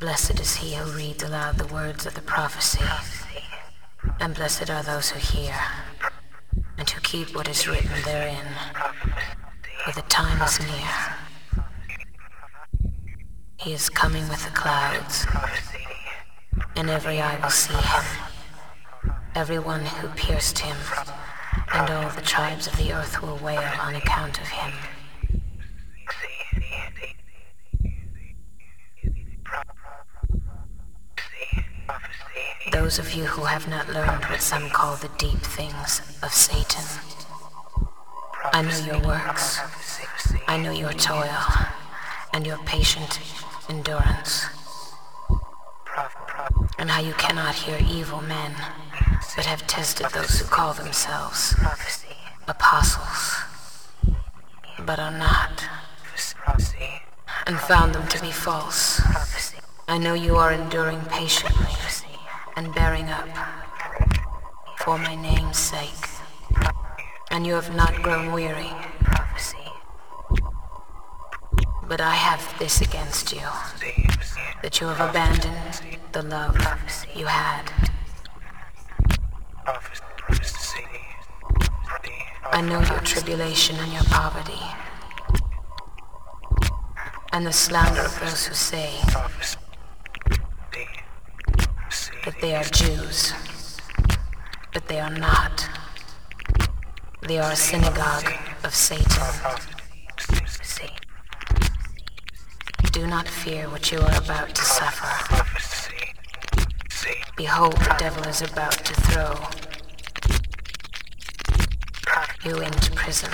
Blessed is he who reads aloud the words of the prophecy, and blessed are those who hear, and who keep what is written therein, for the time is near. He is coming with the clouds, and every eye will see him, everyone who pierced him, and all the tribes of the earth will wail on account of him. Those of you who have not learned what some call the deep things of Satan, I know your works, I know your toil, and your patient endurance, and how you cannot hear evil men, but have tested those who call themselves apostles, but are not, and found them to be false. I know you are enduring patiently and bearing up for my name's sake, and you have not grown weary. But I have this against you, that you have abandoned the love you had. I know your tribulation and your poverty, and the slander of those who say that they are Jews, but they are not. They are a synagogue of Satan. Do not fear what you are about to suffer. Behold, the devil is about to throw you into prison.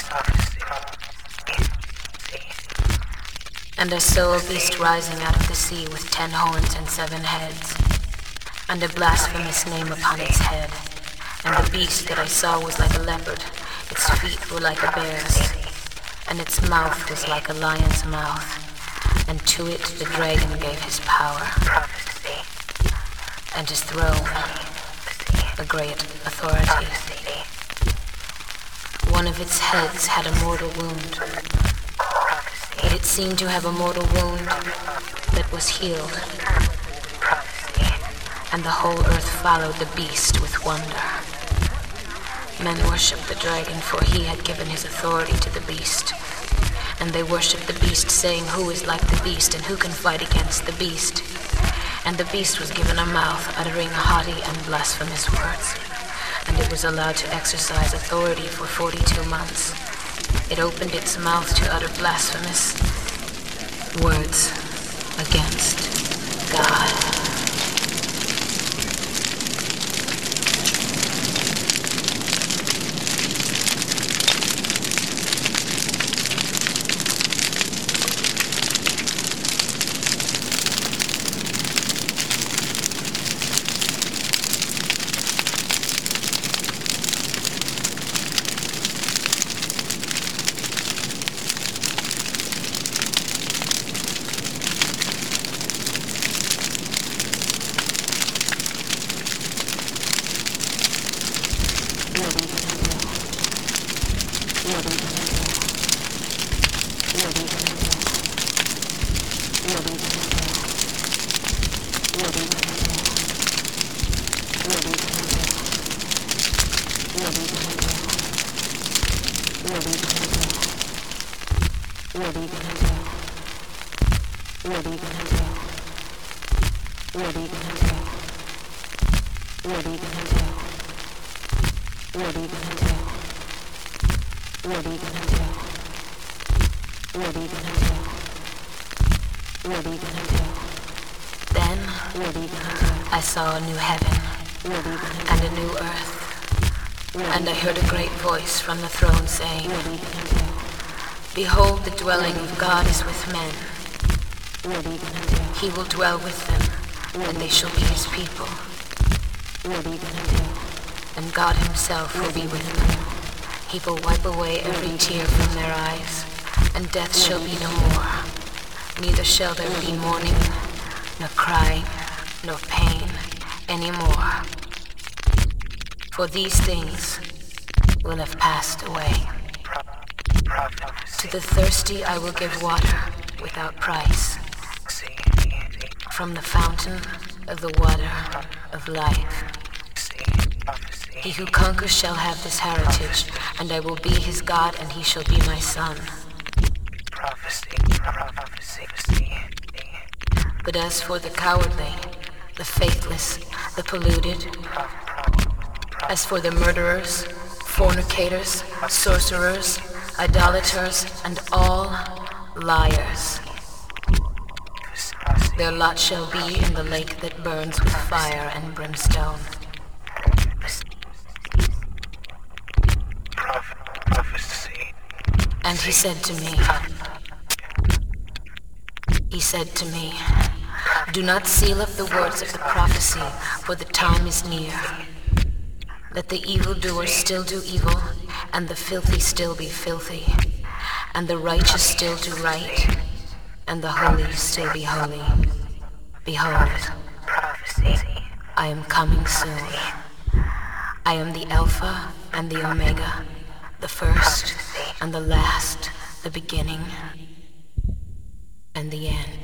And I saw a beast rising out of the sea with 10 horns and 7 heads, and a blasphemous name upon its head. And the beast that I saw was like a leopard, its feet were like a bear's, and its mouth was like a lion's mouth, and to it the dragon gave his power, and his throne, a great authority. One of its heads had a mortal wound, but it seemed to have a mortal wound that was healed, and the whole earth followed the beast with wonder. Men worshipped the dragon, for he had given his authority to the beast. And they worshipped the beast, saying, "Who is like the beast, and who can fight against the beast?" And the beast was given a mouth, uttering haughty and blasphemous words. And it was allowed to exercise authority for 42 months. It opened its mouth to utter blasphemous words against God. Then I saw a new heaven and a new earth, and I heard a great voice from the throne saying, "Behold, the dwelling of God is with men. He will dwell with them, and they shall be his people. And God himself will be with them. He will wipe away every tear from their eyes, and death shall be no more. Neither shall there be mourning, nor crying, nor pain any more. For these things will have passed away. To the thirsty I will give water without price. from the fountain of the water of life. He who conquers shall have this heritage, and I will be his God, and he shall be my son. But as for the cowardly, the faithless, the polluted, as for the murderers, fornicators, sorcerers, idolaters, and all liars, their lot shall be in the lake that burns with fire and brimstone. And he said to me, do not seal up the words of the prophecy, for the time is near. Let the evildoers still do evil, and the filthy still be filthy, and the righteous still do right, and the holy still be holy. Behold, I am coming soon. I am the Alpha and the Omega, the first and the last, the beginning and the end.